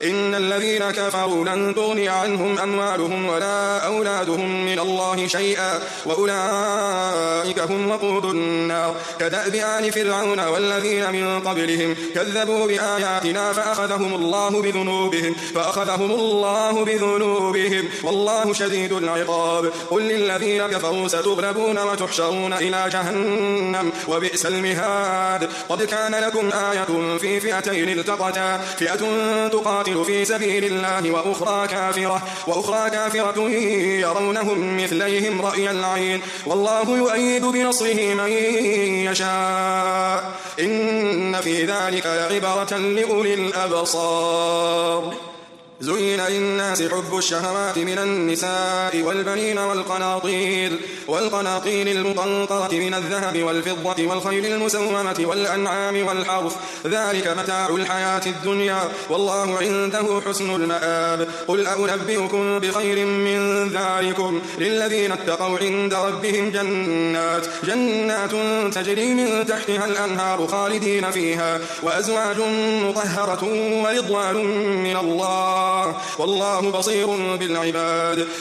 إن الذين كفروا لن تغني عنهم أموالهم ولا أولادهم من الله شيئا وأولئك هم وقود النار كدأب آل فرعون والذين من قبلهم كذبوا بآياتنا فأخذهم الله بذنوبهم والله شديد العقاب قل للذين كفروا ستغلبون وتحشرون إلى جهنم وبئس المهاد قد كان لكم آية في فئتين التقتا فئة تقاتل في سبيل الله وأخرى كافرة يرونهم مثليهم رأي العين والله يؤيد بنصره من يشاء إن في ذلك لعبرة لأولي الأبصار زين للناس حب الشهوات من النساء والبنين والقناطير المقنطرة من الذهب والفضة والخيل المسومة والأنعام والحرث ذلك متاع الحياة الدنيا والله عنده حسن المآب قل أنبئكم بخير من ذلكم للذين اتقوا عند ربهم جنات تجري من تحتها الأنهار خالدين فيها وأزواج مطهرة ورضوان من الله والله بصير بالعباد